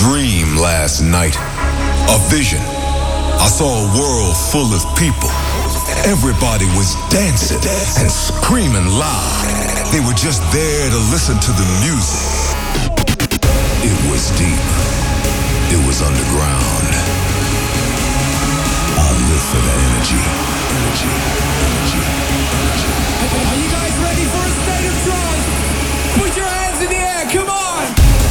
dream last night. A vision. I saw a world full of people. Everybody was dancing and screaming loud. They were just there to listen to the music. It was deep. It was underground. I live for that energy. Are you guys ready for a state of trance? Put your hands in the air, come on!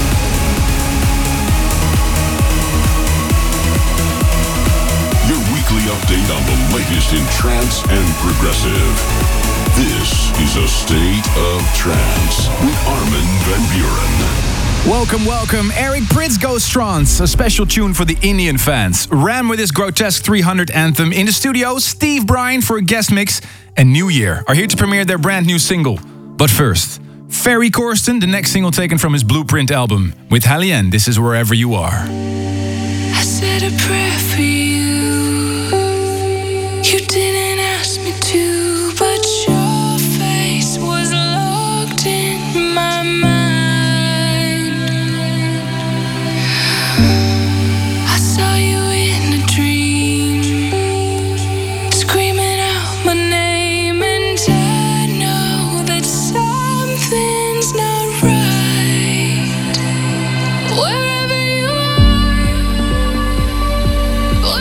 Your weekly update on the latest in trance and progressive. This is A State of Trance with Armin van Buuren. Welcome. Eric Prydz goes trance, a special tune for the Indian fans. Ram with his Grotesque 300 anthem. In the studio, Steve Bryan for a guest mix. And New Year are here to premiere their brand new single. But first, Ferry Corsten, the next single taken from his Blueprint album. With Hallyen, this is Wherever You Are. I said a prayer for you. You didn't ask me to, but your face was locked in my mind. I saw you in a dream, screaming out my name, and I know that something's not right. Wherever you are,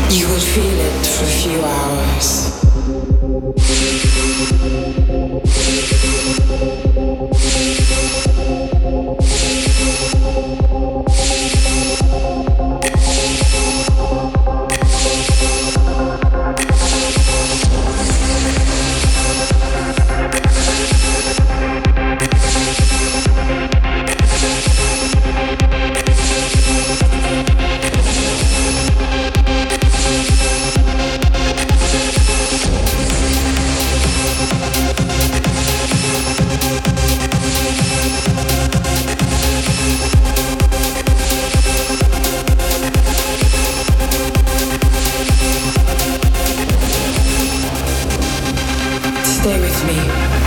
You will feel it for a few hours. Stay with me.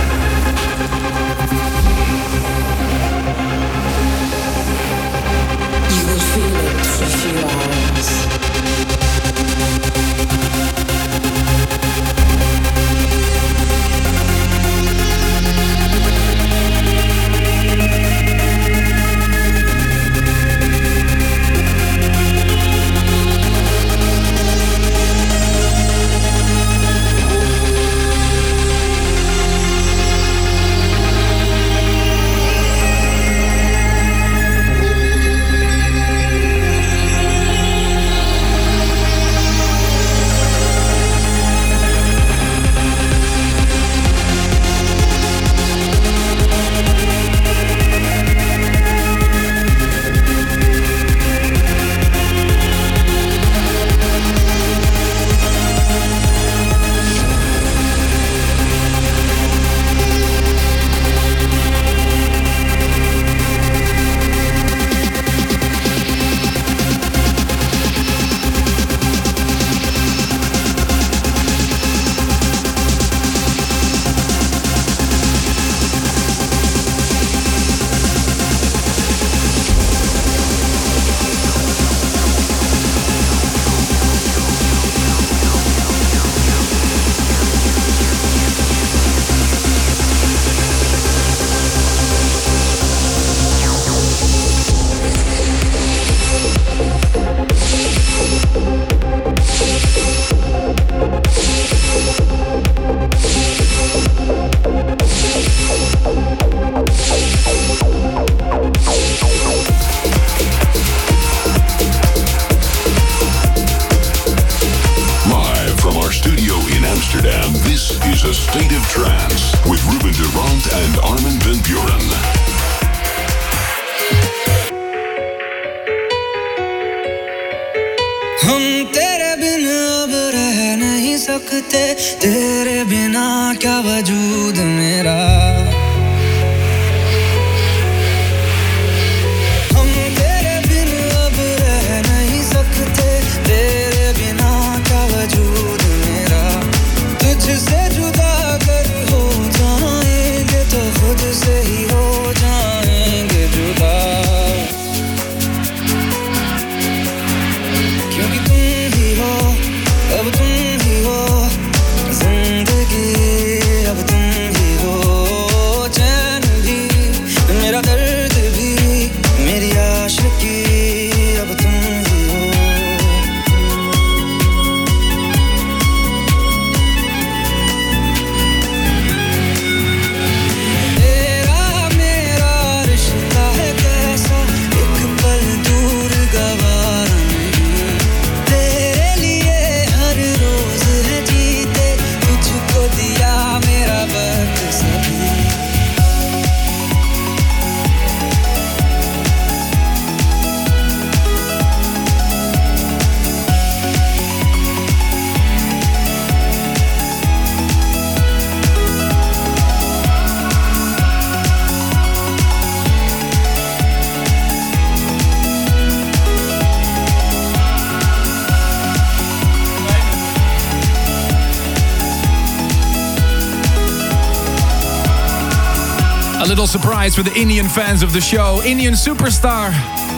You will feel it for a few hours. Surprise for the Indian fans of the show. Indian superstar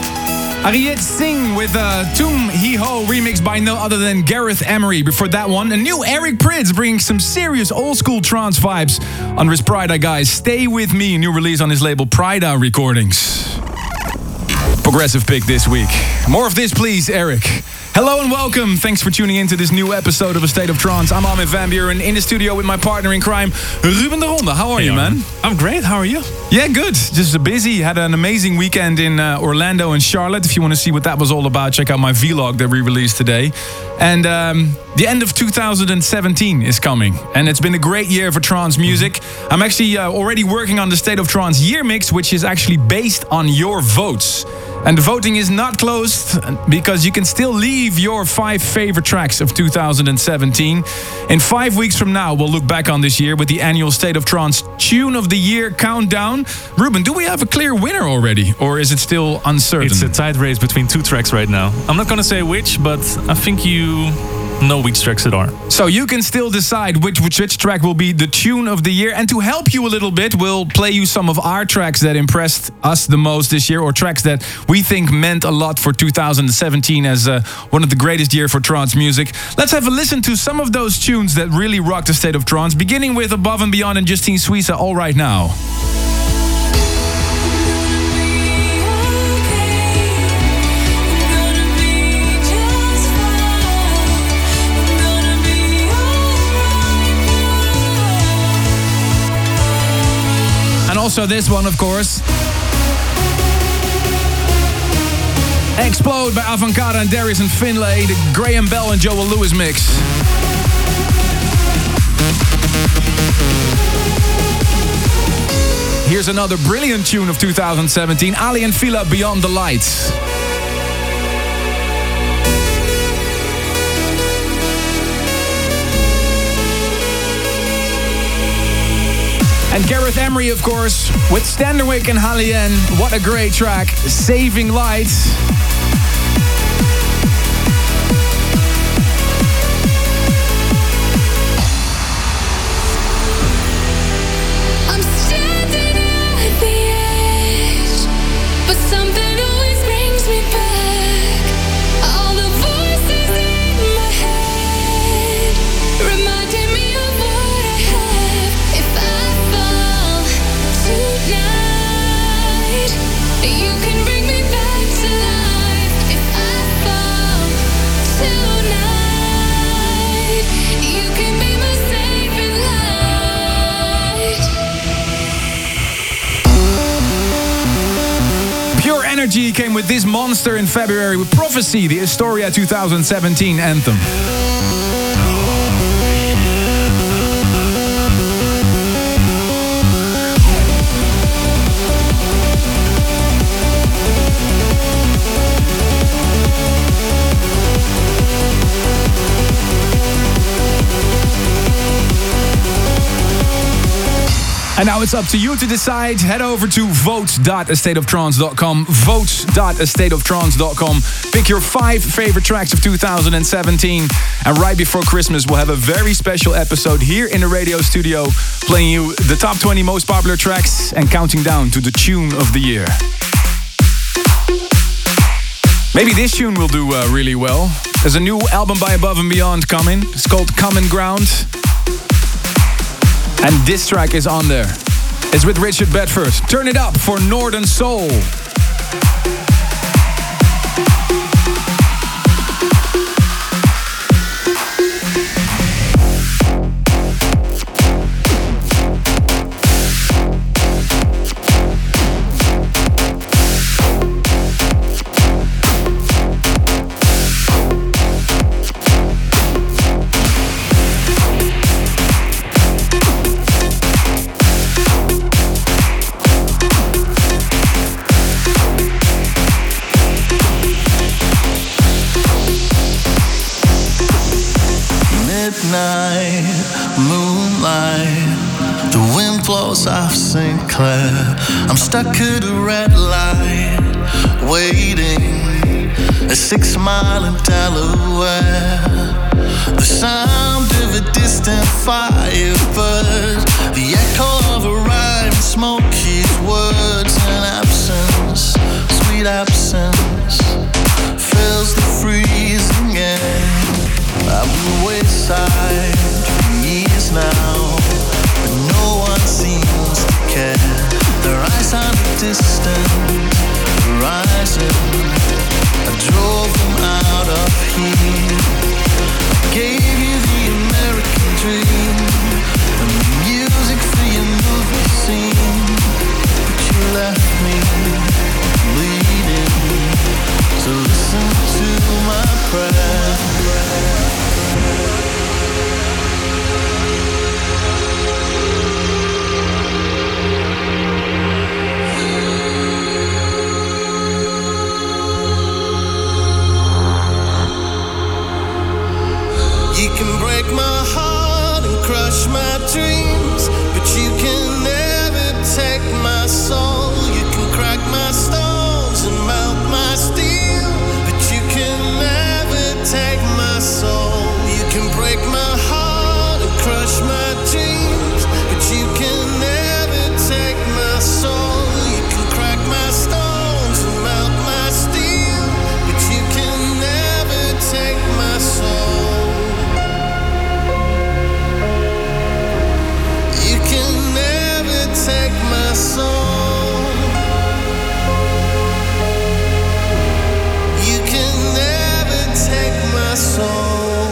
Arijit Singh with a Tum Hi Ho remix by no other than Gareth Emery. Before that one, a new Eric Prydz bringing some serious old school trance vibes on his Prida, guys. Stay with me, new release on his label Prida Recordings. progressive pick this week. More of this, please, Eric. Hello and welcome. Thanks for tuning in to this new episode of A State of Trance. I'm Armin van Buuren in the studio with my partner in crime, Ruben de Ronde. How are you, man? I'm great. How are you? Yeah, good. Just busy. Had an amazing weekend in Orlando and Charlotte. If you want to see what that was all about, check out my vlog that we released today. And the end of 2017 is coming. And it's been a great year for trance music. I'm actually already working on the State of Trance year mix, which is actually based on your votes. And the voting is not closed because you can still leave your 5 favorite tracks of 2017. In 5 weeks from now, we'll look back on this year with the annual State of Trance Tune of the Year countdown. Ruben, do we have a clear winner already? Or is it still uncertain? It's a tight race between 2 tracks right now. I'm not going to say which, but I think you know which tracks it are. So you can still decide which track will be the Tune of the Year. And to help you a little bit, we'll play you some of our tracks that impressed us the most this year, or tracks that we think meant a lot for 2017 as one of the greatest year for trance music. Let's have a listen to some of those tunes that really rocked the State of Trance, beginning with Above and Beyond and Justine Suissa, All Right Now. Also this one, of course. Explode by Avankara and Darius and Finlay, the Graham Bell and Joel Lewis mix. Here's another brilliant tune of 2017, Ali and Fila, Beyond the Lights. And Gareth Emery, of course, with Standerwick and Hallien. What a great track, Saving Lights. I'm standing at the edge, but something always brings me back. All the voices in my head reminding me of what I have. If I fall tonight, you can bring me back to life. If I fall tonight, you can be my saving light. Pure Energy came with this monster in February with Prophecy, the Historia 2017 anthem. And now it's up to you to decide. Head over to vote.astateoftrance.com, vote.astateoftrance.com. Pick your 5 favorite tracks of 2017. And right before Christmas, we'll have a very special episode here in the radio studio, playing you the top 20 most popular tracks and counting down to the tune of the year. Maybe this tune will do really well. There's a new album by Above and Beyond coming. It's called Common Ground. And this track is on there. It's with Richard Bedford. Turn it up for Northern Soul. Off St. Clair, I'm stuck at a red light, waiting a 6 mile in Delaware. The sound of a distant firebird, the echo of a rhyme, smoke his words, and absence, sweet absence, fills the freezing air. I've been wayside for years now, but no one seems to care. Their eyes are distant, their eyes listen. I drove them out of here. Gave you the American dream and the music for your movie scene, but you left me bleeding. So listen to my prayer. You can break my heart and crush my dreams, but you can never take my soul. You can crack my stones and melt my steel, but you can never take my soul. You can break my heart and crush my dreams, but you can never take my soul. You can crack my stones and melt my steel, but you can never take my soul. Take my soul. You can never take my soul.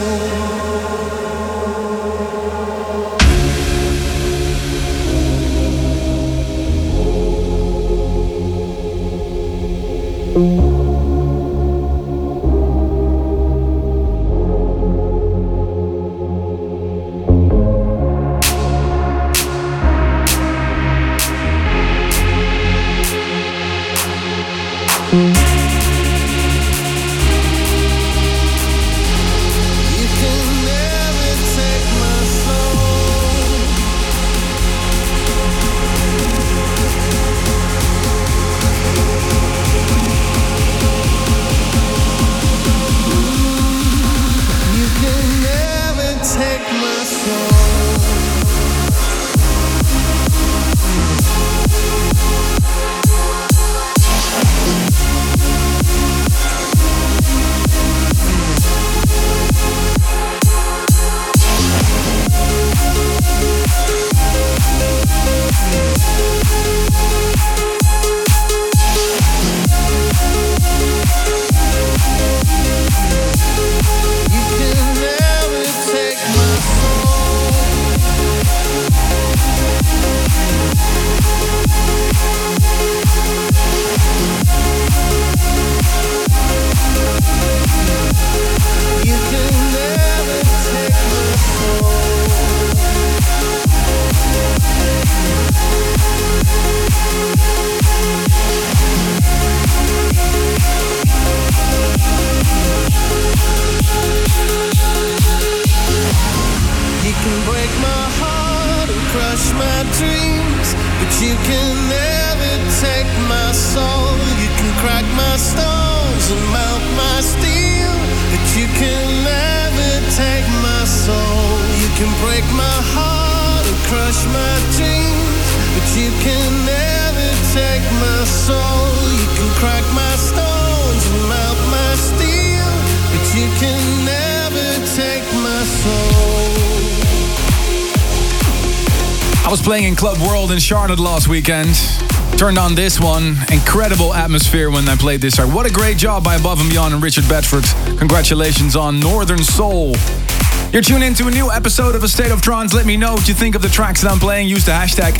Playing in Club World in Charlotte last weekend. Turned on this one. Incredible atmosphere when I played this. What a great job by Above and Beyond and Richard Bedford. Congratulations on Northern Soul. You're tuned into a new episode of A State of Trance. Let me know what you think of the tracks that I'm playing. Use the hashtag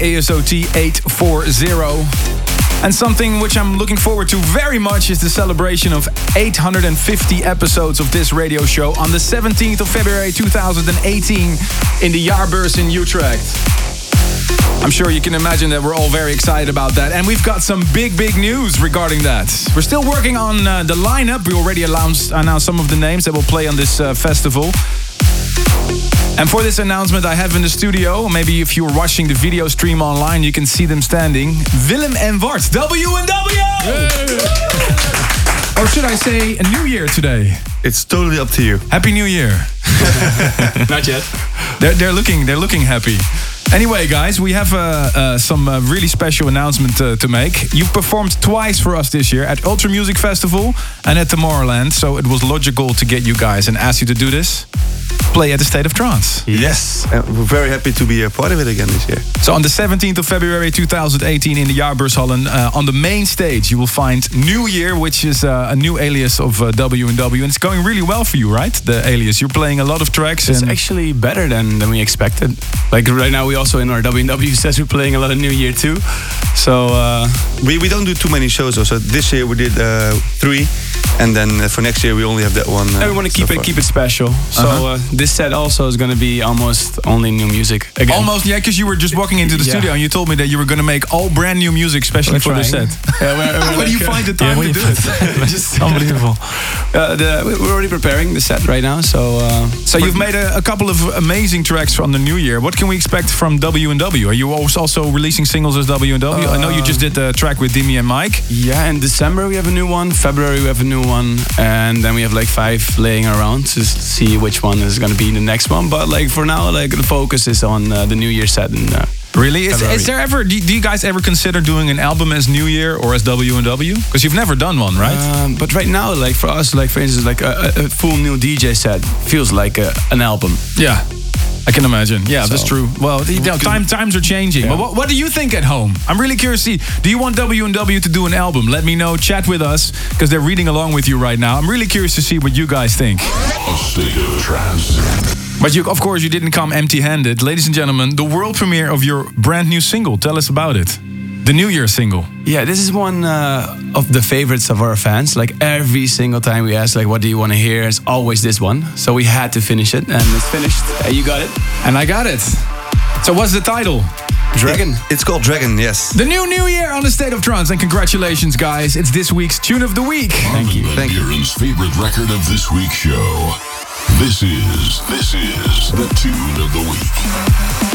ASOT840. And something which I'm looking forward to very much is the celebration of 850 episodes of this radio show on the 17th of February 2018 in the Jaarbeurs in Utrecht. I'm sure you can imagine that we're all very excited about that. And we've got some big news regarding that. We're still working on the lineup. We already announced some of the names that will play on this festival. And for this announcement, I have in the studio, maybe if you're watching the video stream online, you can see them standing, Willem and Wart, W&W! Or should I say a new year today? It's totally up to you. Happy New Year. Not yet. They're looking happy. Anyway, guys, we have some really special announcement to make. You've performed twice for us this year at Ultra Music Festival and at Tomorrowland, so it was logical to get you guys and ask you to do this. play at the State of Trance. Yes, we're very happy to be a part of it again this year. So on the 17th of February 2018 in the Jaarbeurshallen, on the main stage, you will find New Year, which is a new alias of W&W. And it's going really well for you, right? The alias. You're playing a lot of tracks. It's actually better than we expected. Like right now, we also in our W&W says we're playing a lot of New Year too. So we don't do too many shows. So this year we did 3. And then for next year we only have that one. And we want to keep it special. So this set also is going to be almost only new music again. Almost, yeah, because you were just walking into the studio and you told me that you were going to make all brand new music, especially for this set. How do you find the time to do it? Just unbelievable. We're already preparing the set right now. So you've made a couple of amazing tracks on the New Year. What can we expect from W&W? Are you also releasing singles as W&W? I know you just did the track with Dimi and Mike. Yeah, in December we have a new one. February we have a new one, and then we have like 5 laying around to see which one is going to be the next one. But like for now, like the focus is on the New Year set. And really, is there ever? Do you guys ever consider doing an album as New Year or as W&W? Because you've never done one, right? But right now, like for us, like for instance, like a full new DJ set feels like an album. Yeah. I can imagine. Yeah, that's true. Well, times are changing. Yeah. But what do you think at home? I'm really curious to see. Do you want W&W to do an album? Let me know. Chat with us, because they're reading along with you right now. I'm really curious to see what you guys think. A State of Trance. But of course, you didn't come empty-handed. Ladies and gentlemen, the world premiere of your brand new single. Tell us about it. The New Year single. Yeah, this is one of the favorites of our fans. Like every single time we ask, like, what do you want to hear? It's always this one. So we had to finish it, and it's finished. You got it. And I got it. So what's the title? Dragon. It's called Dragon, yes. The new Year on the State of Trance. And congratulations, guys. It's this week's Tune of the Week. Thank you. Van Buren's favorite record of this week's show. This is the Tune of the Week.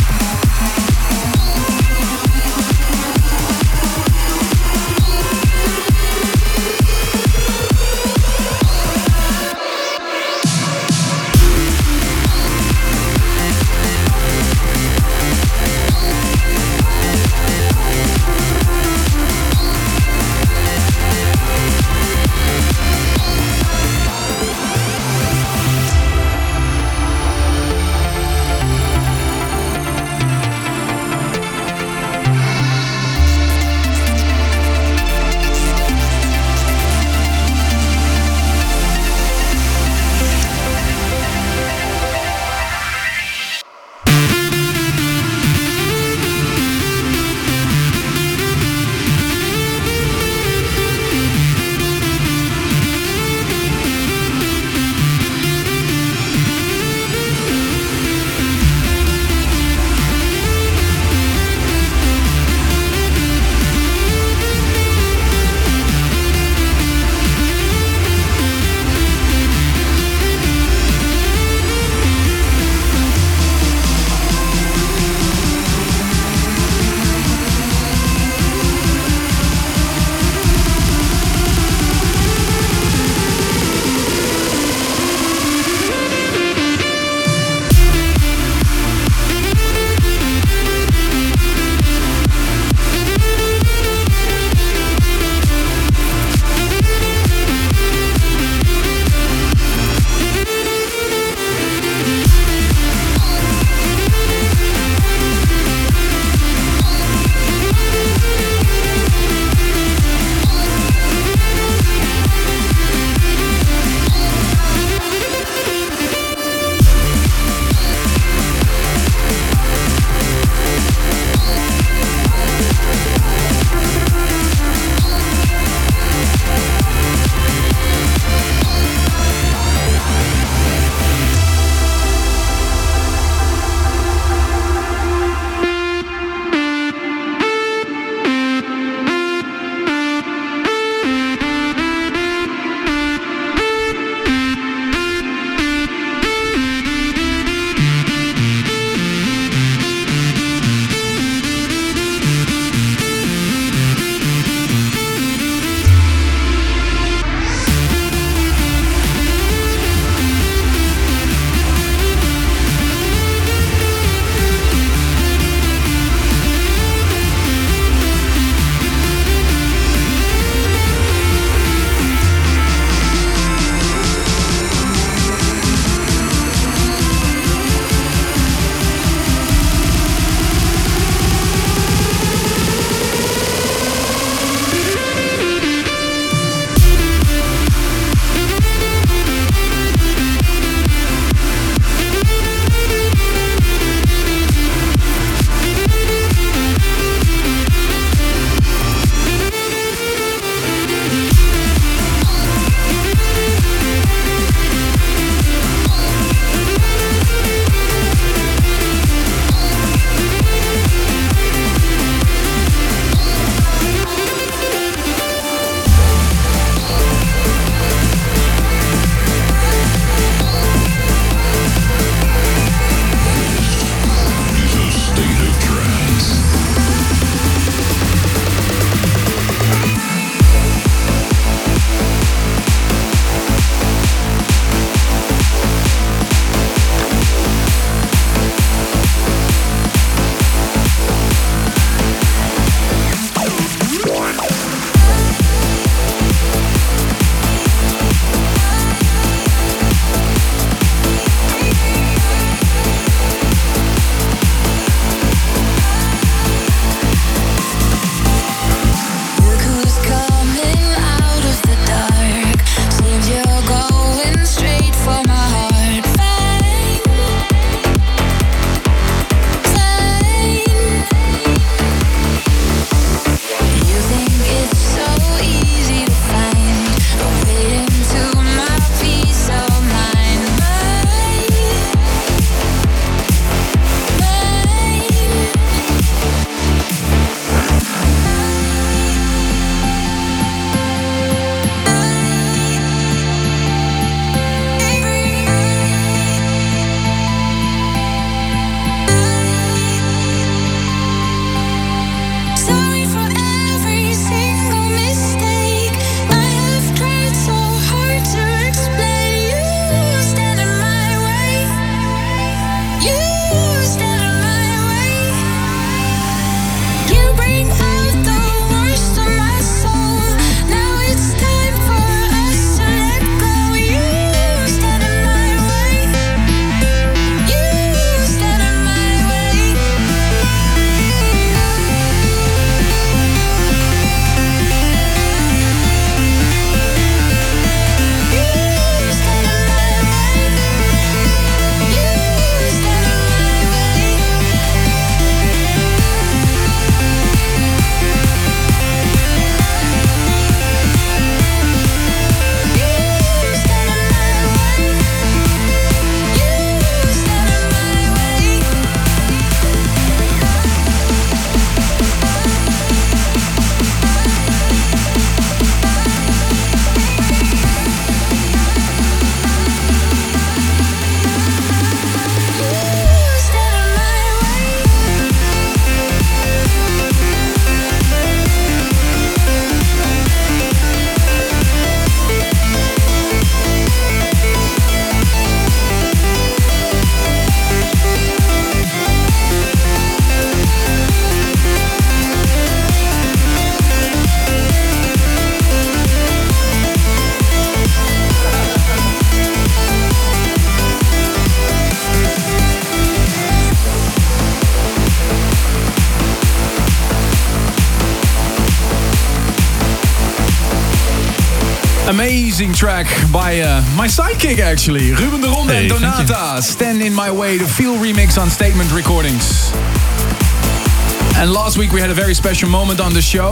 amazing track by my sidekick, actually. Ruben de Ronde Hey, and thank you. Donata. Stand in My Way, the Feel remix on Statement Recordings. And last week we had a very special moment on the show.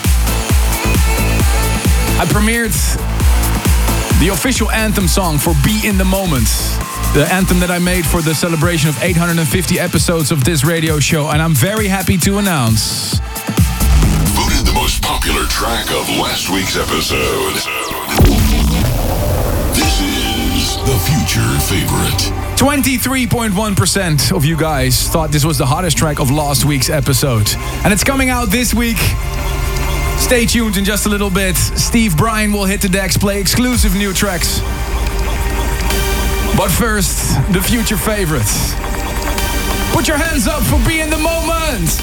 I premiered the official anthem song for Be in the Moment. The anthem that I made for the celebration of 850 episodes of this radio show. And I'm very happy to announce... Voted the most popular track of last week's episode. This is the future favorite. 23.1% of you guys thought this was the hottest track of last week's episode. And it's coming out this week. Stay tuned in just a little bit. Steve Bryan will hit the decks, play exclusive new tracks. But first, the future favorites. Put your hands up for Be in the Moment!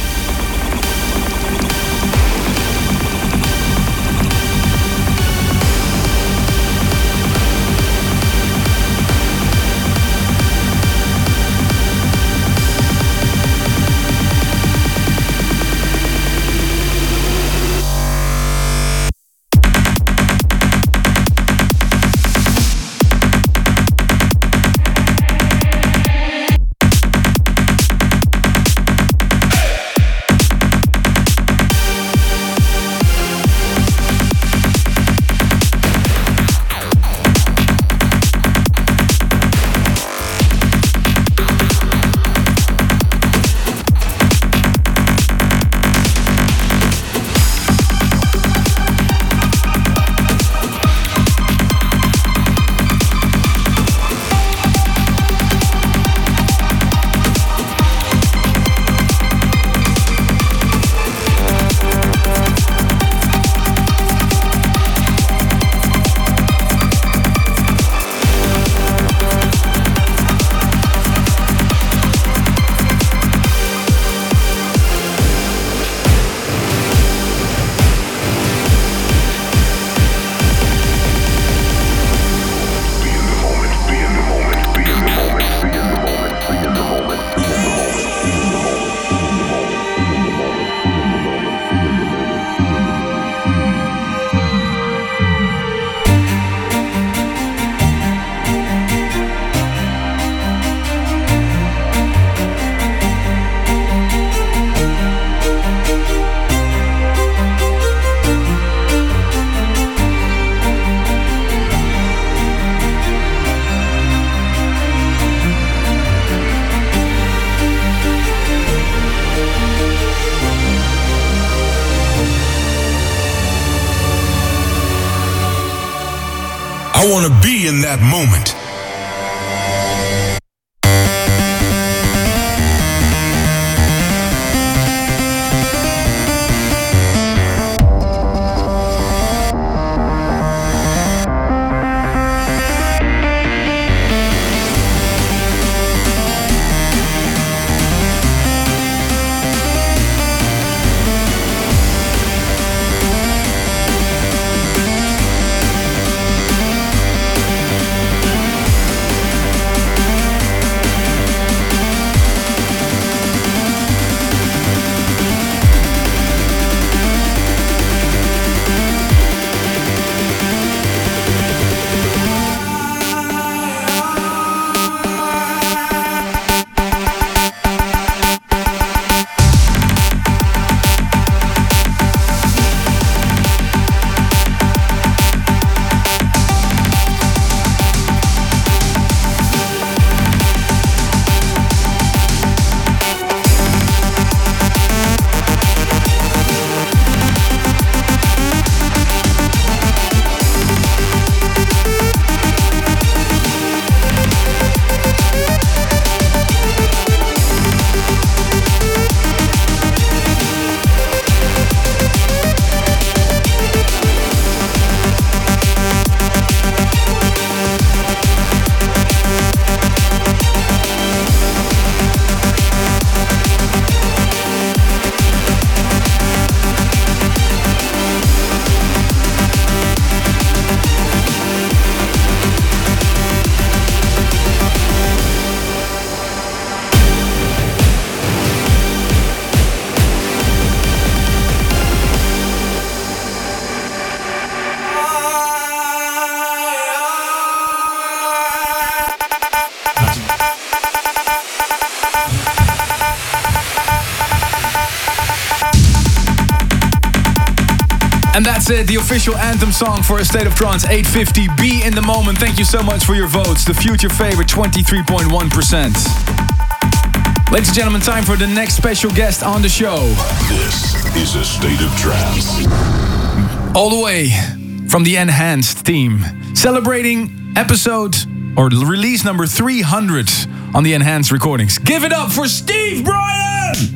I want to be in that moment. And that's it, the official anthem song for A State of Trance 850. Be in the moment. Thank you so much for your votes. The future favorite, 23.1%. Ladies and gentlemen, time for the next special guest on the show. This is A State of Trance. All the way from the Enhanced team. Celebrating episode or release number 300 on the Enhanced recordings. Give it up for Steve Bryan!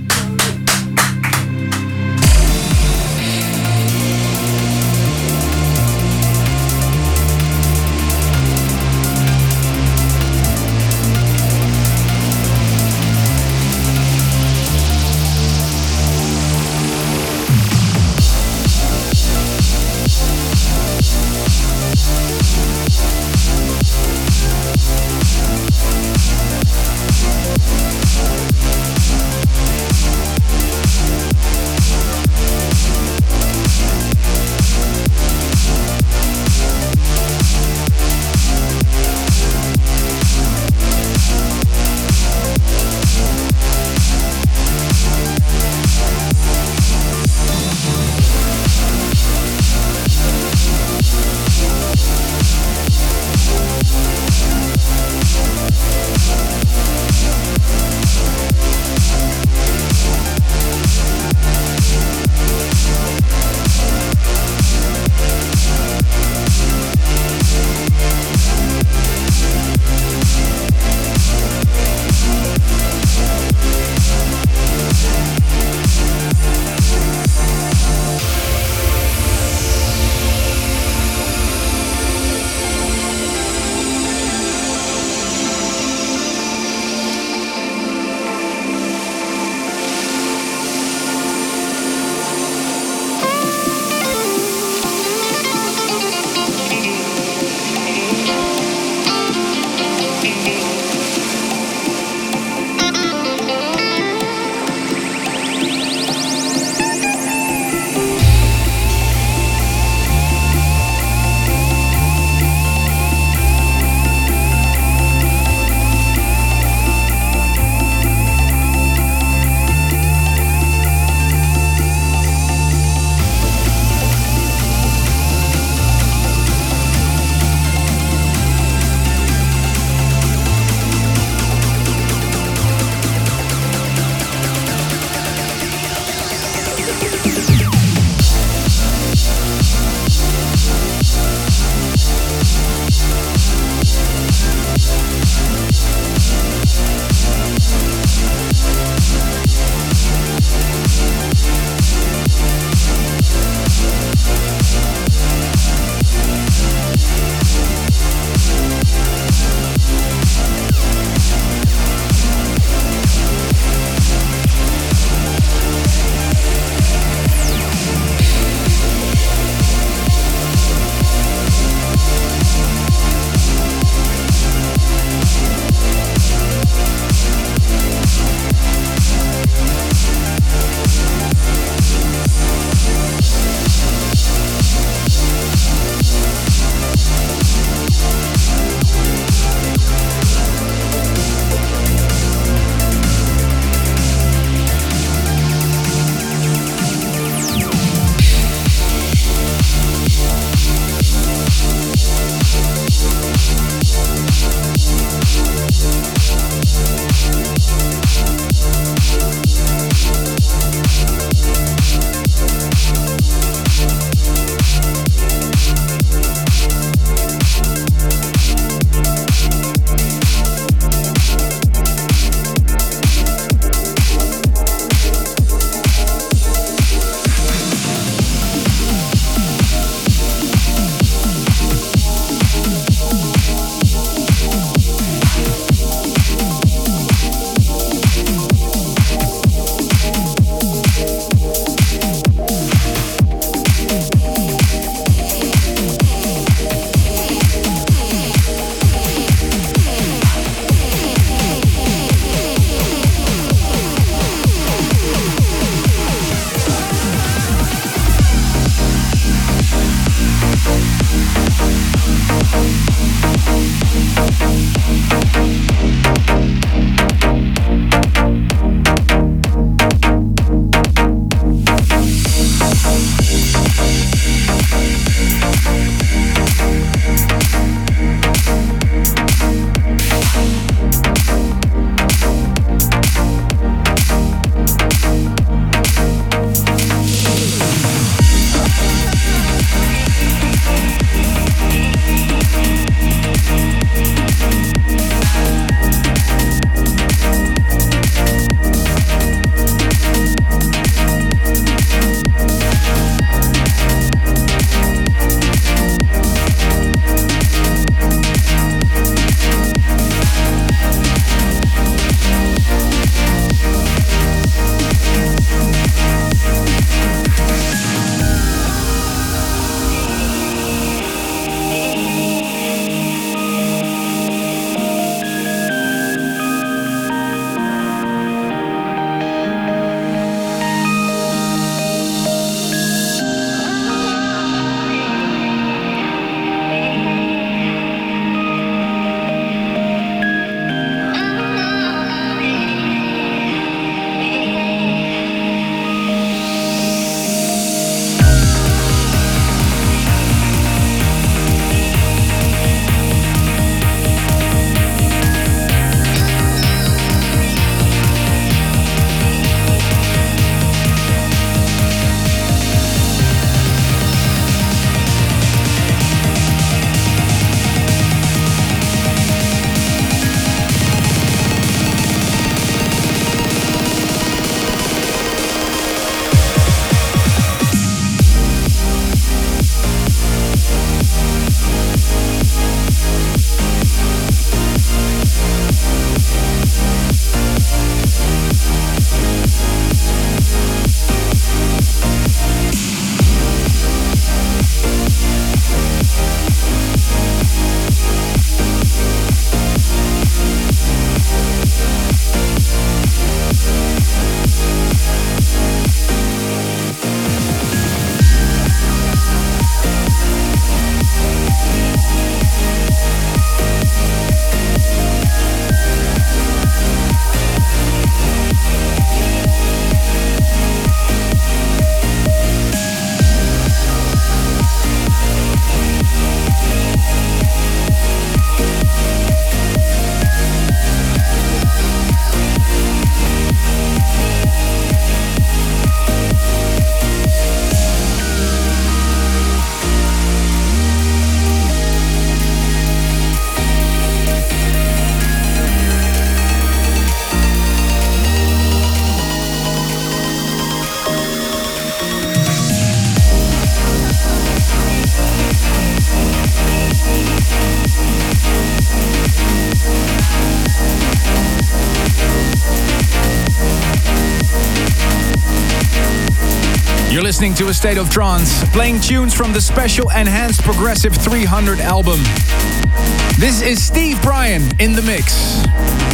listening to A State of Trance, playing tunes from the special Enhanced Progressive 300 album. This is Steve Bryan in the mix.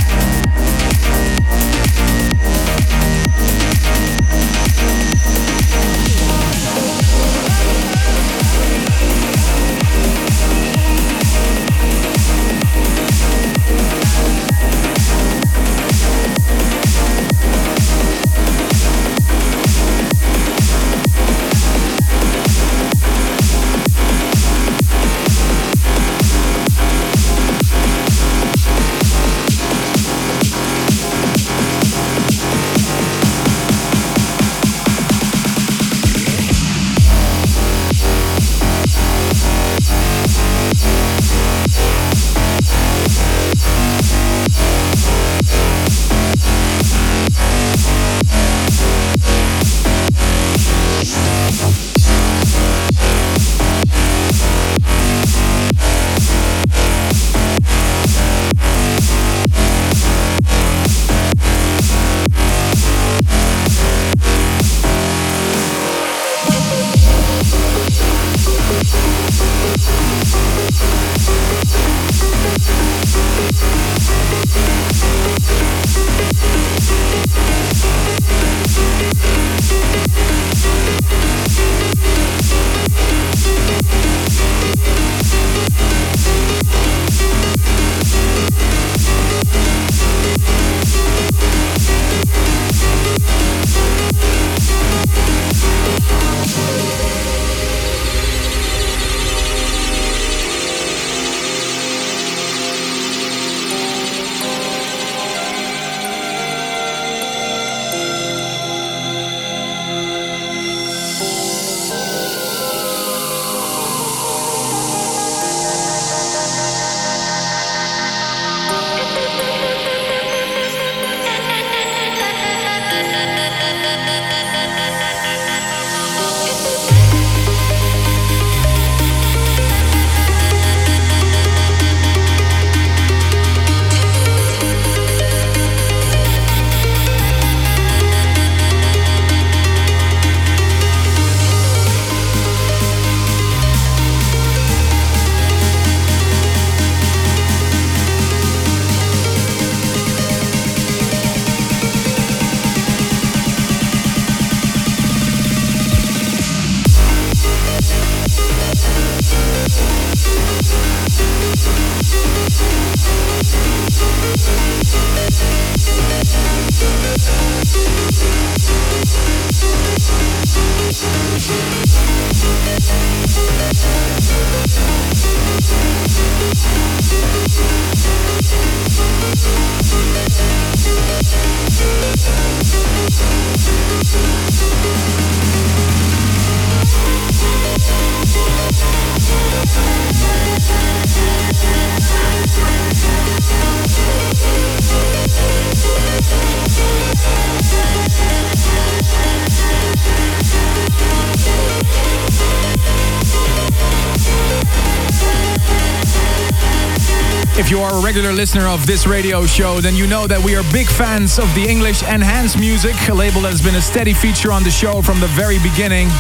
If you are a regular listener of this radio show, then you know that we are big fans of the English Enhanced Music, a label that has been a steady feature on the show from the very beginning.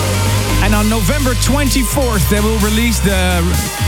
And on November 24th, they will release the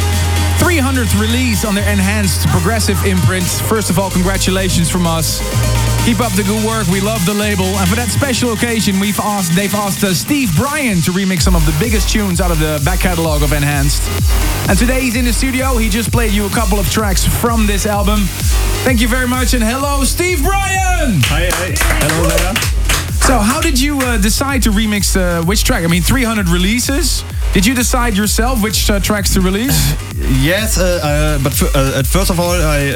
300th release on their Enhanced Progressive imprint. First of all, congratulations from us. Keep up the good work. We love the label. And for that special occasion, they've asked Steve Bryan to remix some of the biggest tunes out of the back catalogue of Enhanced. And today he's in the studio. He just played you a couple of tracks from this album. Thank you very much, and hello, Steve Bryan! Hi. Hello there. So how did you decide to remix which track? I mean, 300 releases. Did you decide yourself which tracks to release? Yes, but first of all,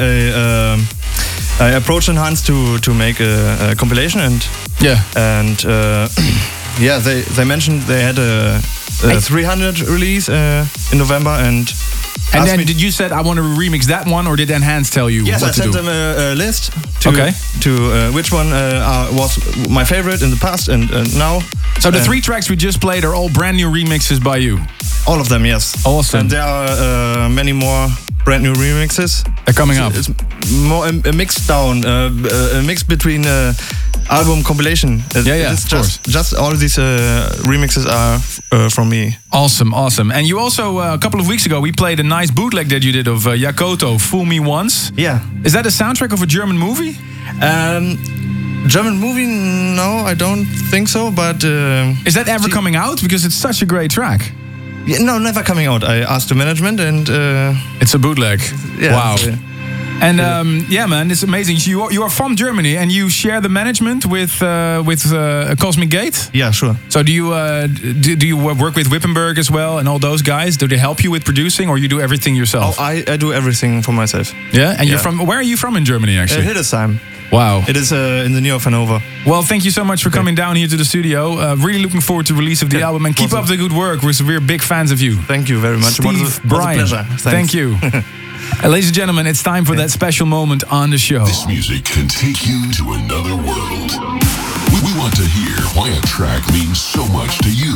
I approached Enhanced to make a compilation, and they mentioned they had a 300 release in November, and then did you said I want to remix that one, or did Enhanced tell you? Yes, what I to sent do? them a list to which one was my favorite in the past and now. So the 3 tracks we just played are all brand new remixes by you. All of them, yes. Awesome. And there are many more brand new remixes. They're coming up. It's more a mix down, a mix between album compilation. It's just all these remixes are from me. Awesome. And you also, a couple of weeks ago, we played a nice bootleg that you did of Yakoto, Fool Me Once. Yeah. Is that a soundtrack of a German movie? German movie? No, I don't think so, but... is that ever coming out? Because it's such a great track. Yeah, no, never coming out. I asked the management and... it's a bootleg. Yeah, wow. And yeah, man, it's amazing. You are from Germany and you share the management with Cosmic Gate? Yeah, sure. So do you work with Wippenberg as well and all those guys? Do they help you with producing or you do everything yourself? Oh, I do everything for myself. Yeah? And you're from... Where are you from in Germany, actually? Hildesheim. Wow. It is in the near of Hanover. Well, thank you so much for coming down here to the studio. Really looking forward to the release of the album. And keep up the good work. We're big fans of you. Thank you very much. Steve Bryan. It was a pleasure. Thank you. Ladies and gentlemen, it's time for that special moment on the show. This music can take you to another world. We want to hear why a track means so much to you.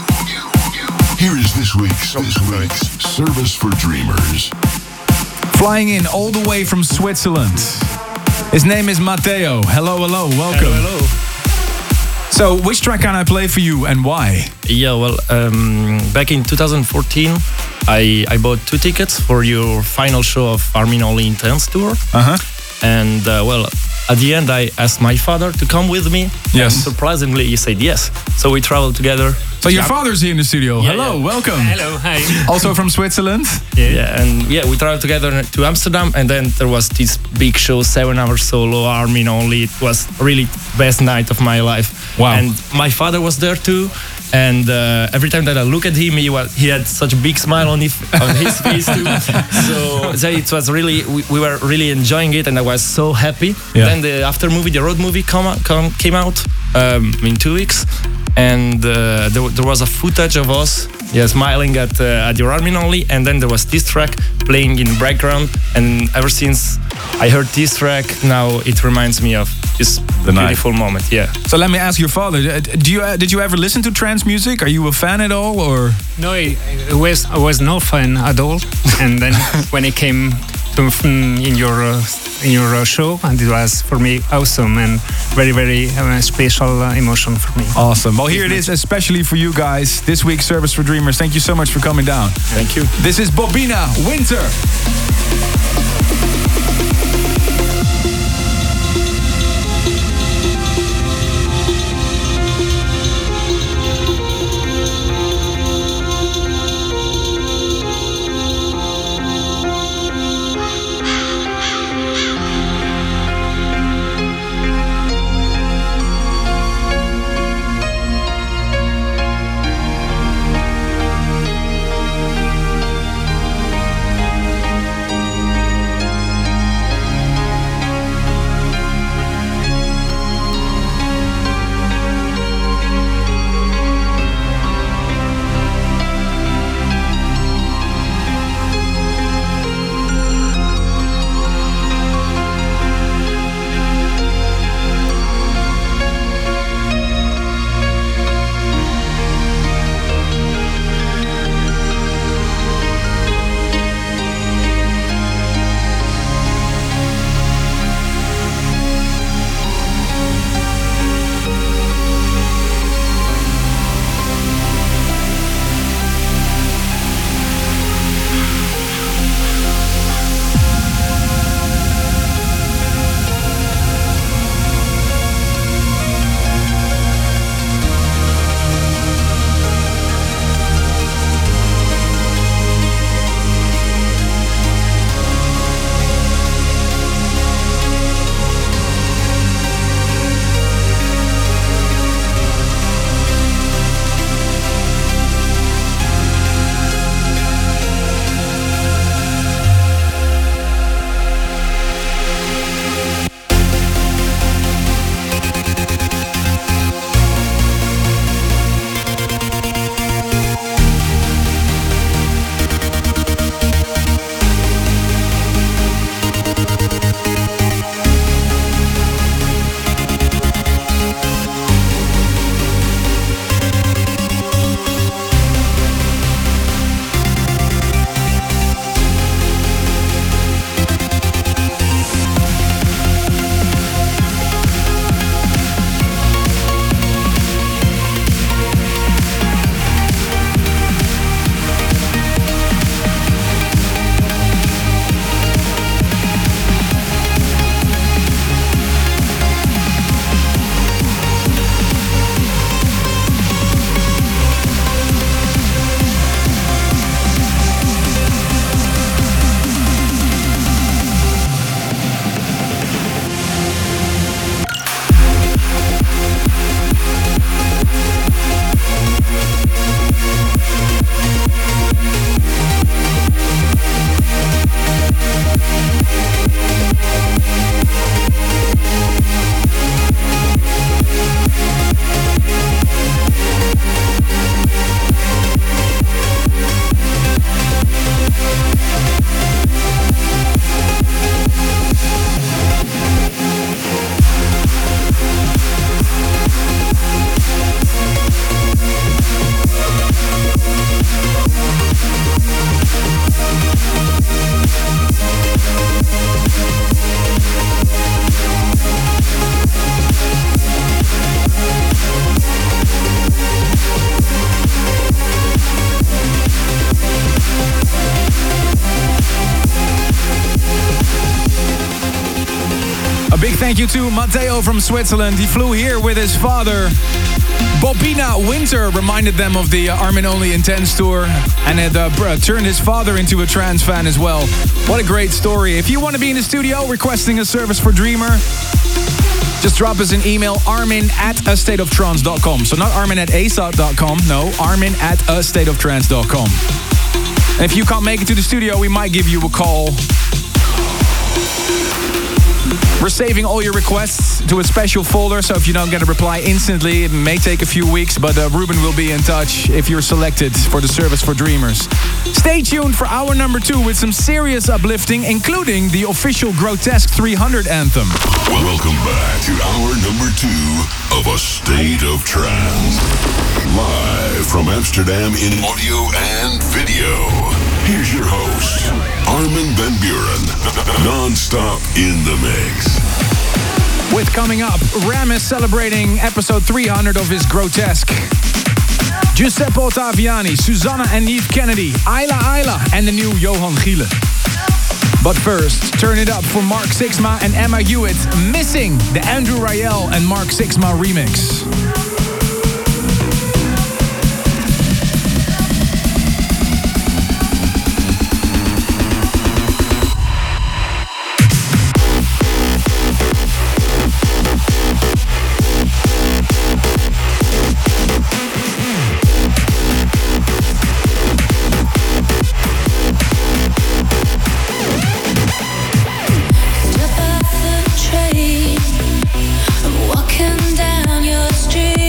Here is this week's Service for Dreamers. Flying in all the way from Switzerland. His name is Matteo. Hello, welcome. Hello. So, which track can I play for you and why? Yeah, well, back in 2014, I bought 2 tickets for your final show of Armin Only Intense tour. And, well, at the end, I asked my father to come with me. Yes. And surprisingly, he said yes. So we traveled together. So your father's here in the studio. Yeah, Hello, welcome. Hello, hi. Also from Switzerland? And we traveled together to Amsterdam, and then there was this big show, 7-hour solo, Armin Only. It was really best night of my life. Wow. And my father was there too. And every time that I look at him, he had such a big smile on his face too. So it was really, we were really enjoying it, and I was so happy. Yeah. Then the road movie came out in 2 weeks, and there was a footage of us smiling at your Armin Only, and then there was this track playing in the background, and ever since I heard this track, now it reminds me of this beautiful moment. Yeah. So let me ask your father, did you ever listen to trance music? Are you a fan at all, or? No, I was no fan at all. And then when it came to in your show, and it was for me awesome and very, very special emotion for me. Awesome. Well, here it is, especially for you guys. This week's Service for Dreamers. Thank you so much for coming down. Thank you. This is Bobina Winter. Thank you to Matteo from Switzerland. He flew here with his father. Bobina Winter reminded them of the Armin Only Intense tour and had turned his father into a trance fan as well. What a great story. If you want to be in the studio requesting a service for Dreamer, just drop us an email, armin@astateoftrance.com. So not armin@asat.com, no, armin@astateoftrance.com. And if you can't make it to the studio, we might give you a call. We're saving all your requests to a special folder, so if you don't get a reply instantly, it may take a few weeks, but Ruben will be in touch if you're selected for the service for Dreamers. Stay tuned for hour number 2 with some serious uplifting, including the official Grotesque 300 anthem. Welcome back to hour number 2 of A State of Trance. Live from Amsterdam in audio and video. Here's your host, Armin van Buuren, non-stop in the mix. With coming up, Ram is celebrating episode 300 of his Grotesque. Giuseppe Ottaviani, Susanna and Neve Kennedy, Ayla, and the new Johan Giele. But first, turn it up for Mark Sixma and Emma Hewitt, Missing, the Andrew Rayel and Mark Sixma remix. Walking down your street.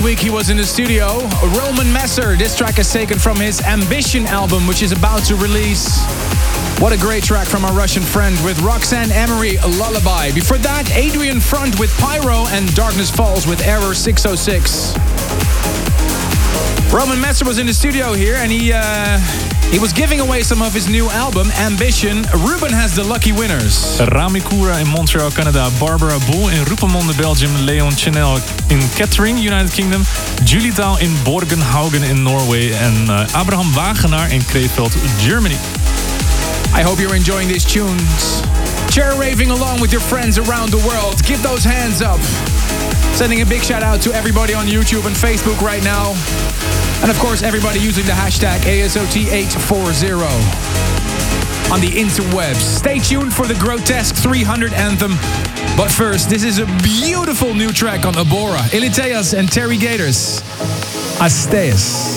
week he was in the studio. Roman Messer. This track is taken from his Ambition album, which is about to release. What a great track from our Russian friend with Roxanne Emery, Lullaby. Before that, Adrian Front with Pyro and Darkness Falls with Error 606. Roman Messer was in the studio here and he was giving away some of his new album, Ambition. Ruben has the lucky winners. Rami Koura in Montreal, Canada. Barbara Boel in Ruppelmonde, Belgium. Leon Chanel in Kettering, United Kingdom. Julie Taal in Borgenhaugen in Norway. En Abraham Wagenaar in Krefeld, Germany. I hope you're enjoying these tunes. Chair raving along with your friends around the world. Give those hands up. Sending a big shout out to everybody on YouTube and Facebook right now. And of course, everybody using the hashtag ASOT840 on the interwebs. Stay tuned for the Grotesque 300 anthem. But first, this is a beautiful new track on Abora. Eliteas and Terry Gators. Asteas.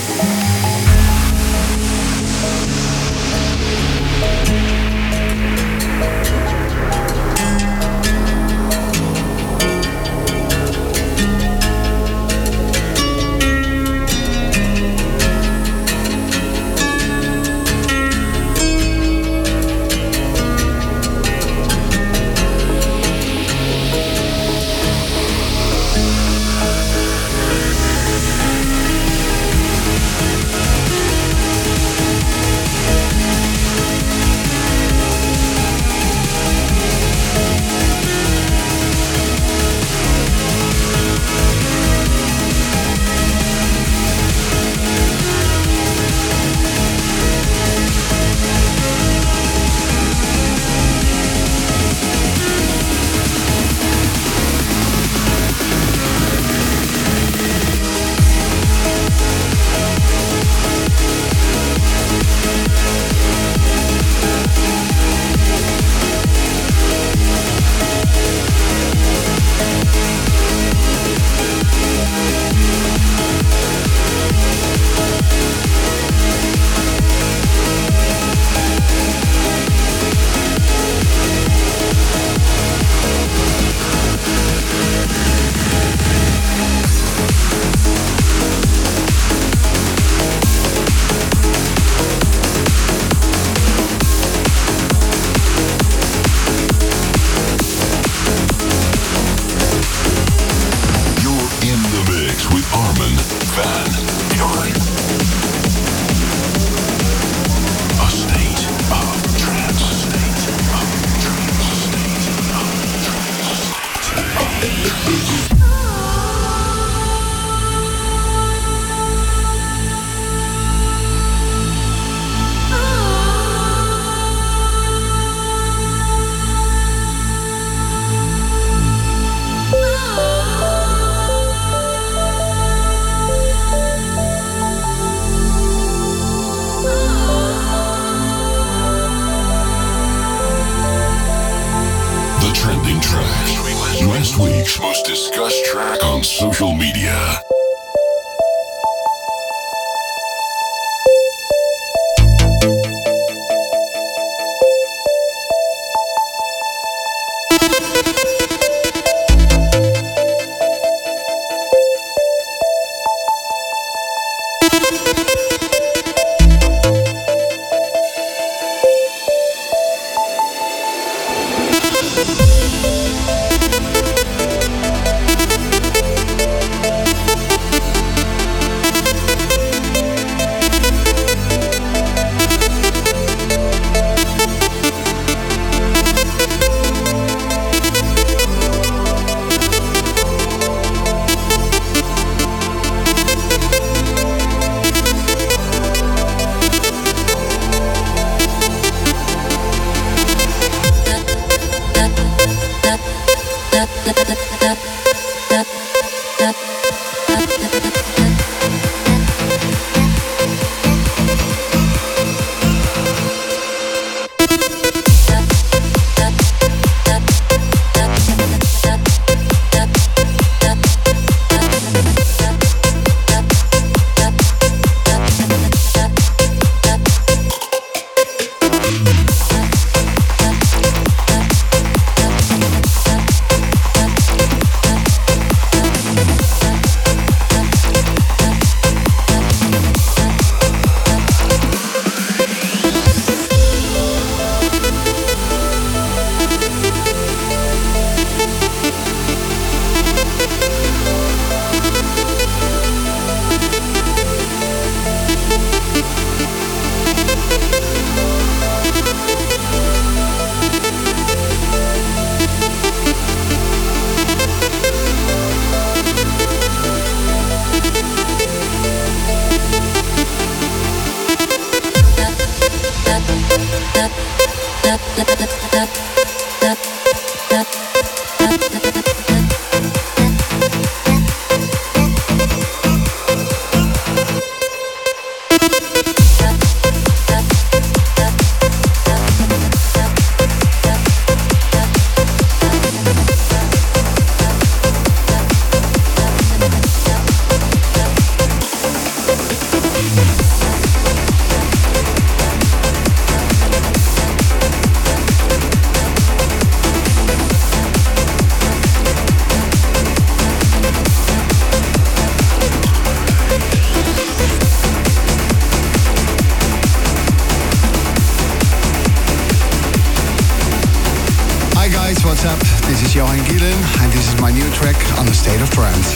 Last week's most discussed track on social media. What's up? This is Johan Gielen and this is my new track on the State of Trance.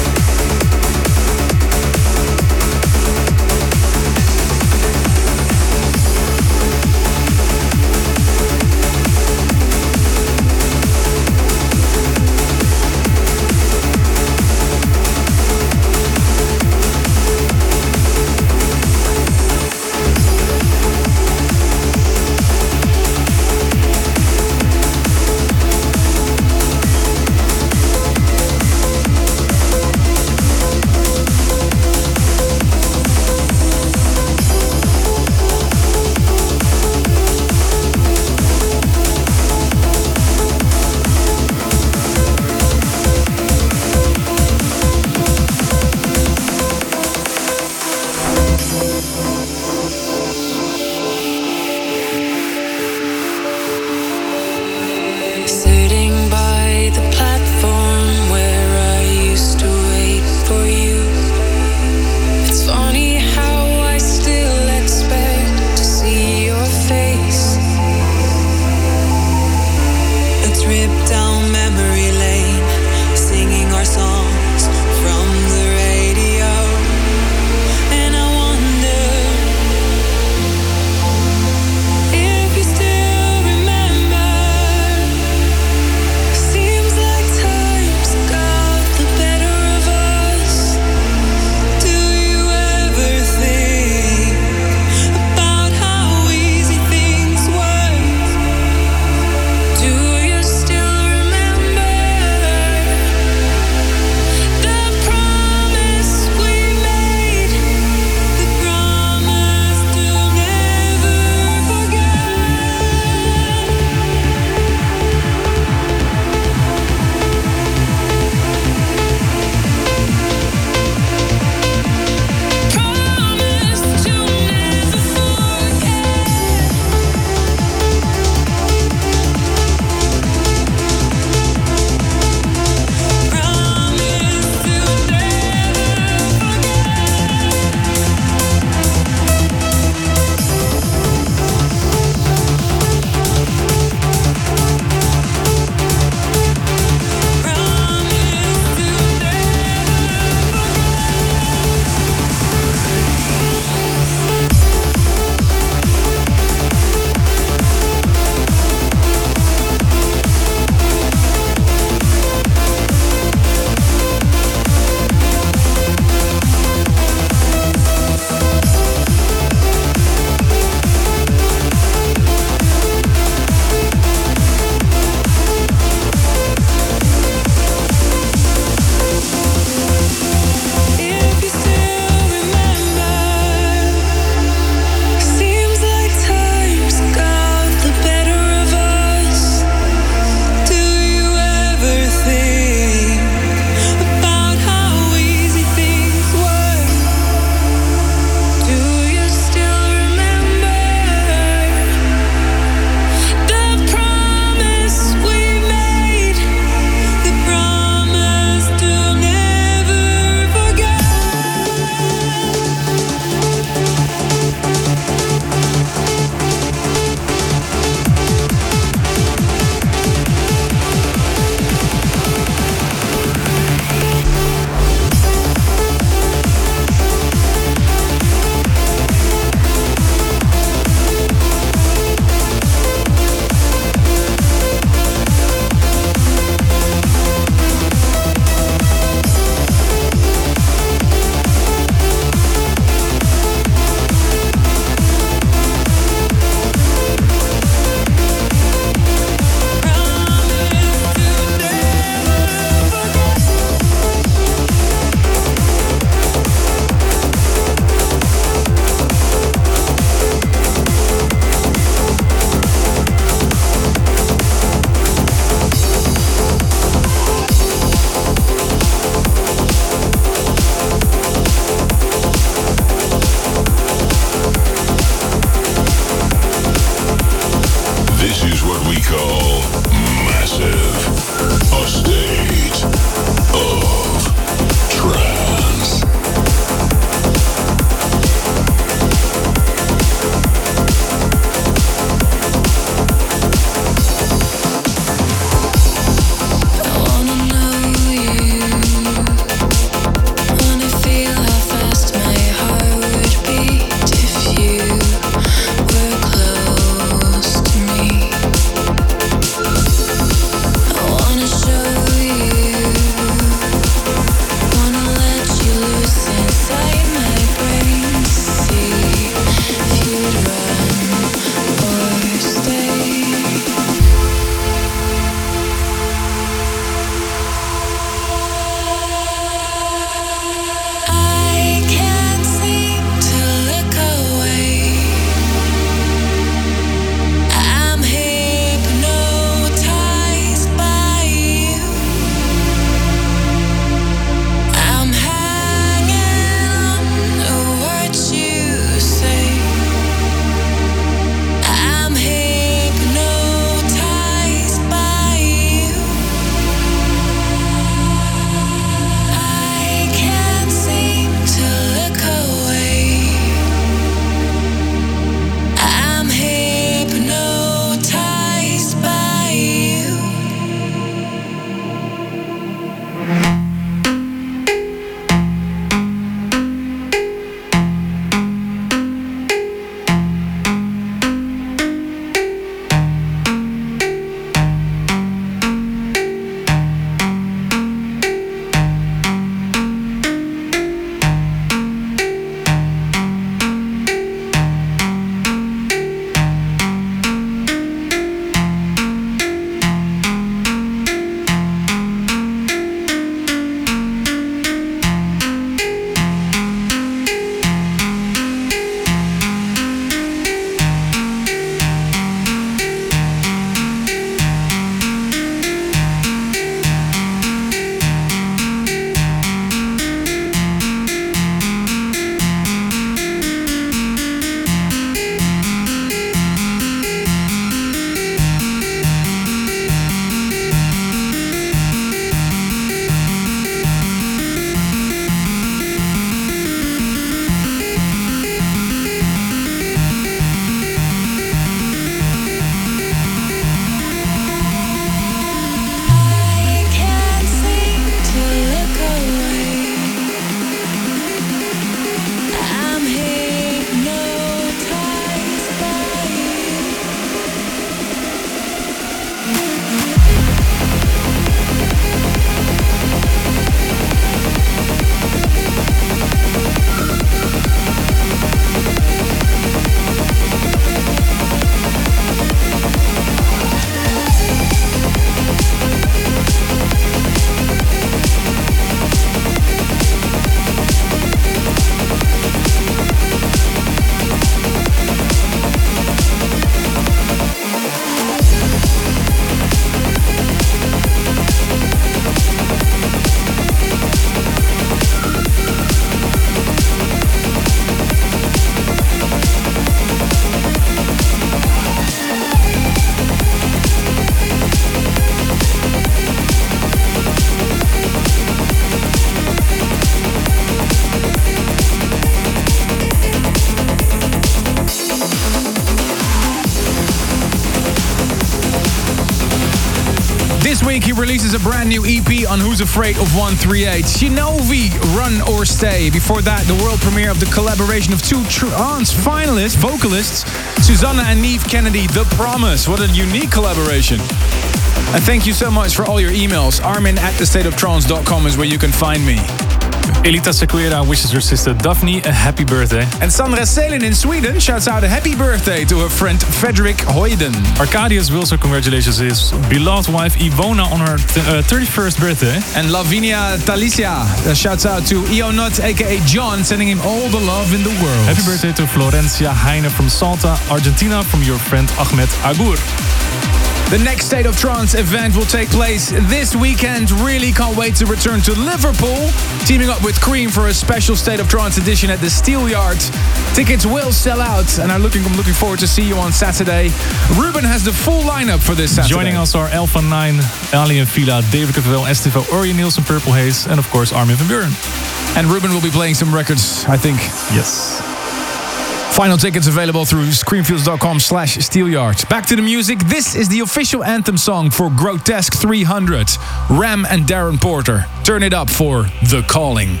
This week he releases a brand new EP on Who's Afraid of 138. Shinovi, Run or Stay. Before that, the world premiere of the collaboration of two trance vocalists, Susanna and Neve Kennedy, The Promise. What a unique collaboration. And thank you so much for all your emails. Armin@thestateoftrance.com is where you can find me. Elita Sequeira wishes her sister Daphne a happy birthday. And Sandra Selin in Sweden shouts out a happy birthday to her friend Frederick Hoyden. Arcadius Wilson congratulates his beloved wife Ivona on her 31st birthday. And Lavinia Talicia shouts out to Ionut aka John, sending him all the love in the world. Happy birthday to Florencia Heine from Salta, Argentina, from your friend Ahmed Agur. The next State of Trance event will take place this weekend. Really can't wait to return to Liverpool, teaming up with Cream for a special State of Trance edition at the Steelyard. Tickets will sell out, and I'm looking forward to see you on Saturday. Ruben has the full lineup for this Saturday. Joining us are Alpha 9, Alien Villa, David Cavell, Estivo, Orion Nielsen, Purple Haze, and of course Armin van Buuren. And Ruben will be playing some records, I think. Yes. Final tickets available through screamfields.com/steelyard. Back to the music. This is the official anthem song for Grotesque 300. Ram and Darren Porter. Turn it up for The Calling.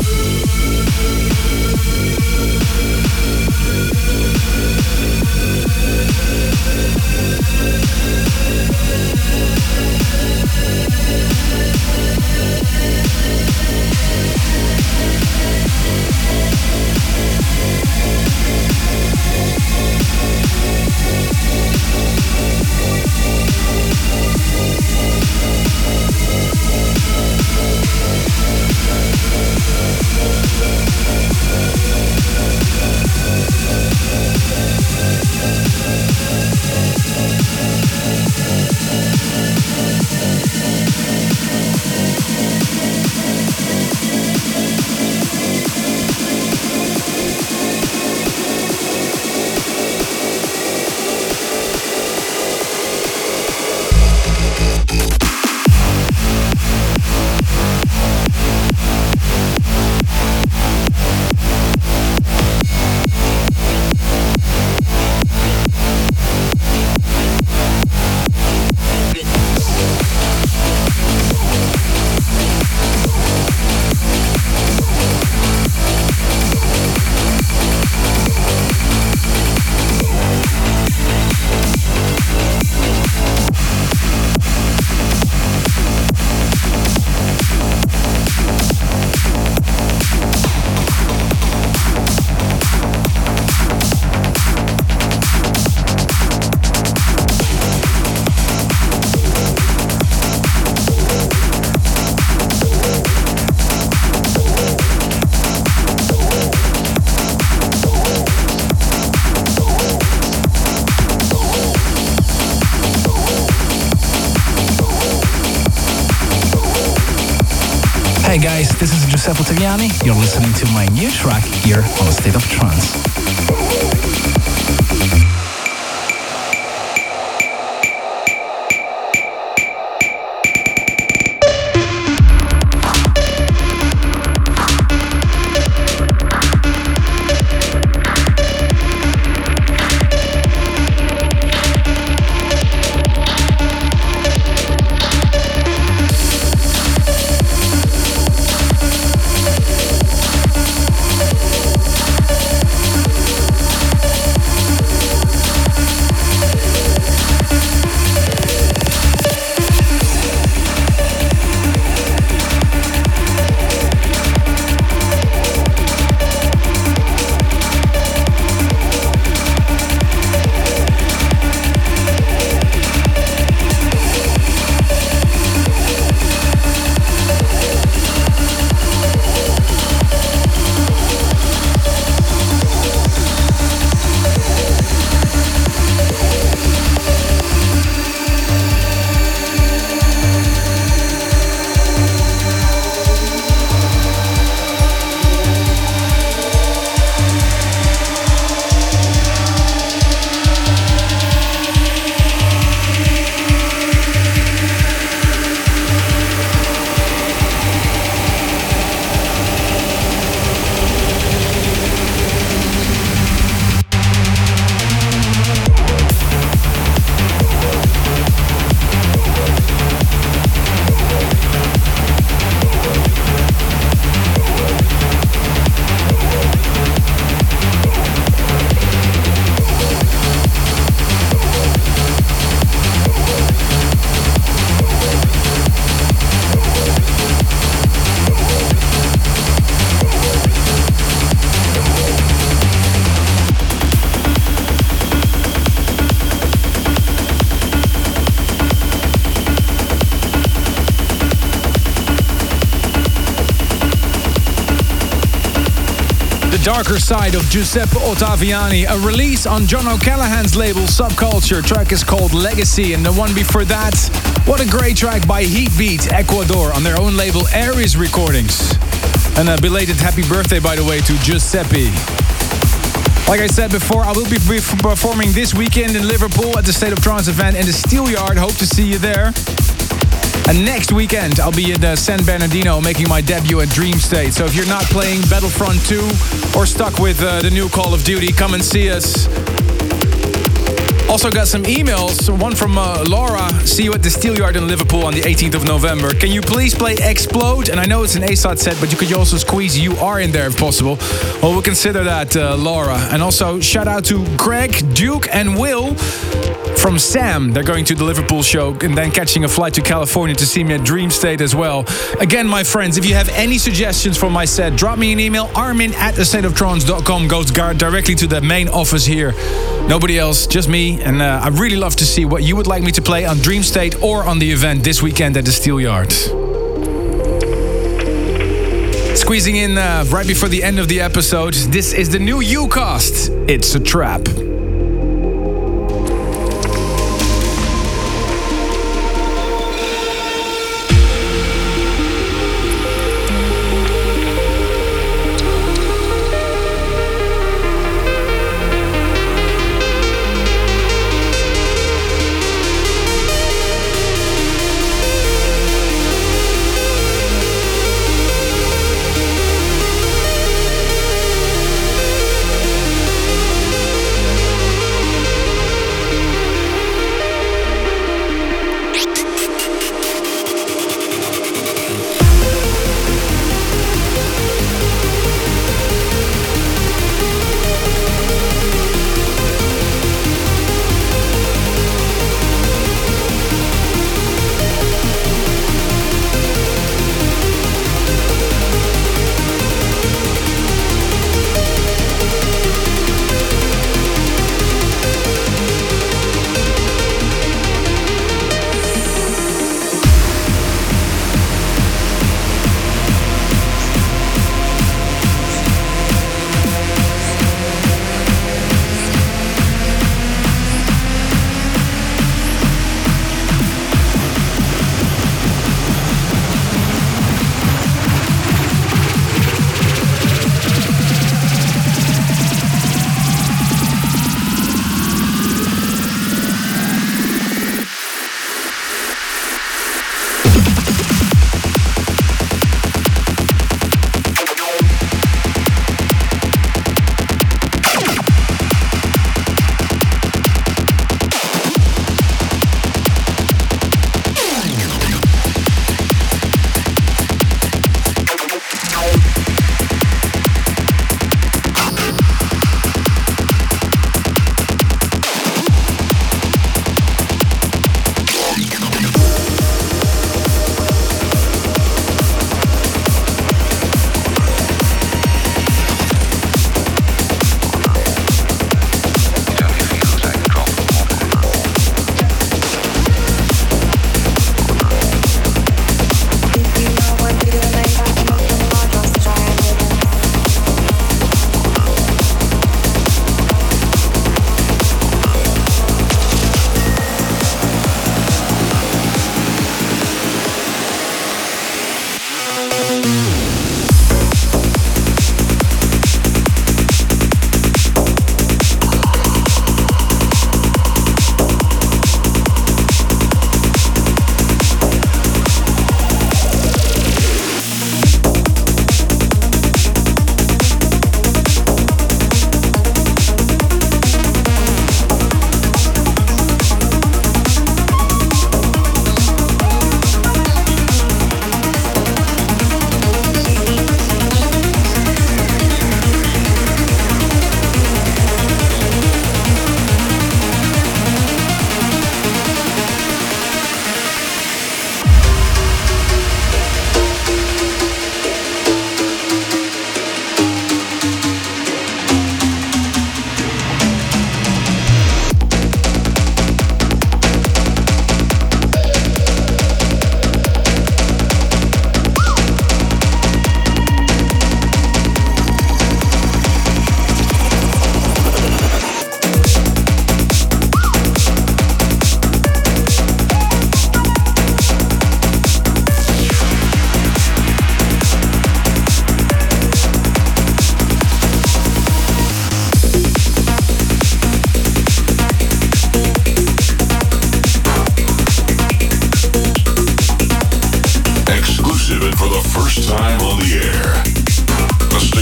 Hey guys, this is Giuseppe Ottaviani. You're listening to my new track here on A State of Trance. Darker Side of Giuseppe Ottaviani, a release on John O'Callaghan's label Subculture. Track is called Legacy, and the one before that, what a great track by Heatbeat Ecuador on their own label Aries Recordings. And a belated happy birthday, by the way, to Giuseppe. Like I said before, I will be performing this weekend in Liverpool at the State of Trance event in the Steelyard. Hope to see you there. And next weekend, I'll be in San Bernardino making my debut at Dream State. So if you're not playing Battlefront 2 or stuck with the new Call of Duty, come and see us. Also got some emails. One from Laura. See you at the Steelyard in Liverpool on the 18th of November. Can you please play Explode? And I know it's an A-side set, but you could also squeeze You Are in there if possible. Well, we'll consider that, Laura. And also shout out to Greg, Duke and Will from Sam. They're going to the Liverpool show and then catching a flight to California to see me at Dream State as well. Again, my friends, if you have any suggestions for my set, drop me an email. armin@astateoftrance.com goes directly to the main office here. Nobody else, just me. And I'd really love to see what you would like me to play on Dream State or on the event this weekend at the Steelyard. Squeezing in right before the end of the episode, this is the new U-Cast. It's a Trap.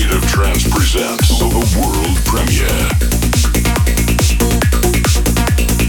presents the world premiere.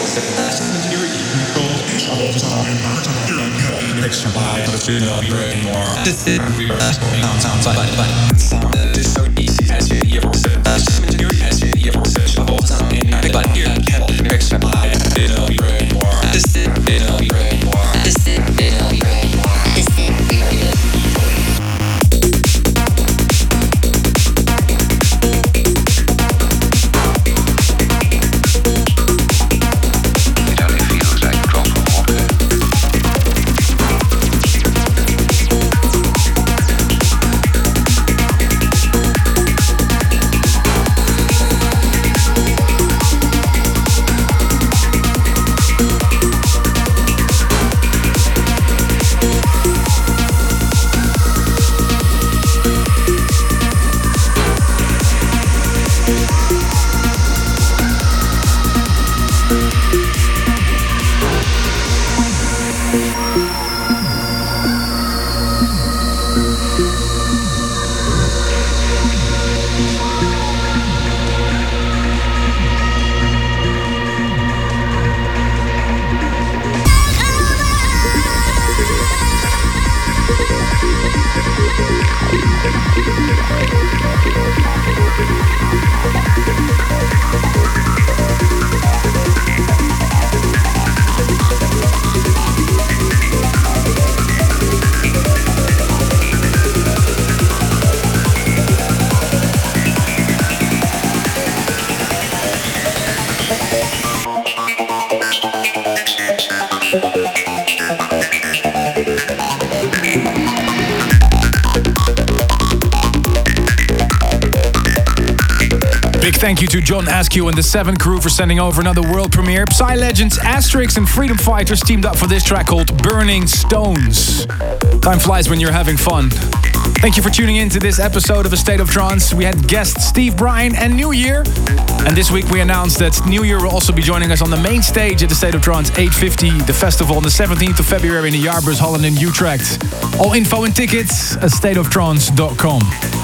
Thank you to John Askew and the 7 crew for sending over another world premiere. Psy Legends, Asterix and Freedom Fighters teamed up for this track called Burning Stones. Time flies when you're having fun. Thank you for tuning in to this episode of A State of Trance. We had guests Steve Bryan and New Year. And this week we announced that New Year will also be joining us on the main stage at the State of Trance 850, the festival on the 17th of February in the Jaarbeurs Holland in Utrecht. All info and tickets at stateoftrance.com.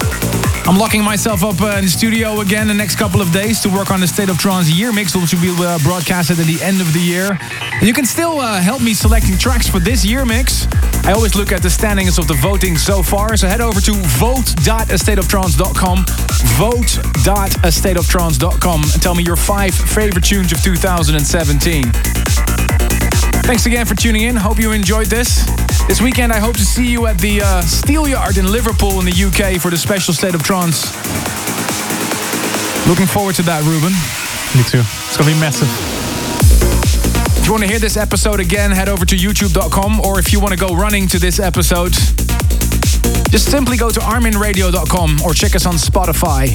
I'm locking myself up in the studio again the next couple of days to work on the State of Trance year mix, which will be broadcasted at the end of the year. And you can still help me selecting tracks for this year mix. I always look at the standings of the voting so far, so head over to vote.astateoftrance.com, vote.astateoftrance.com, and tell me your 5 favorite tunes of 2017. Thanks again for tuning in. Hope you enjoyed this. This weekend, I hope to see you at the Steelyard in Liverpool in the UK for the special State of Trance. Looking forward to that, Ruben. Me too. It's going to be massive. If you want to hear this episode again, head over to youtube.com, or if you want to go running to this episode, just simply go to arminradio.com or check us on Spotify.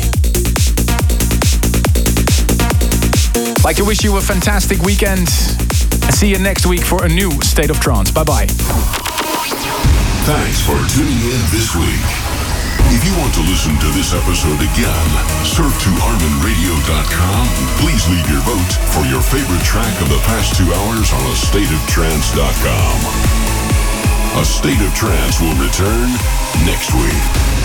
I'd like to wish you a fantastic weekend. See you next week for a new State of Trance. Bye-bye. Thanks for tuning in this week. If you want to listen to this episode again, surf to arminradio.com. Please leave your vote for your favorite track of the past 2 hours on astateoftrance.com. A State of Trance will return next week.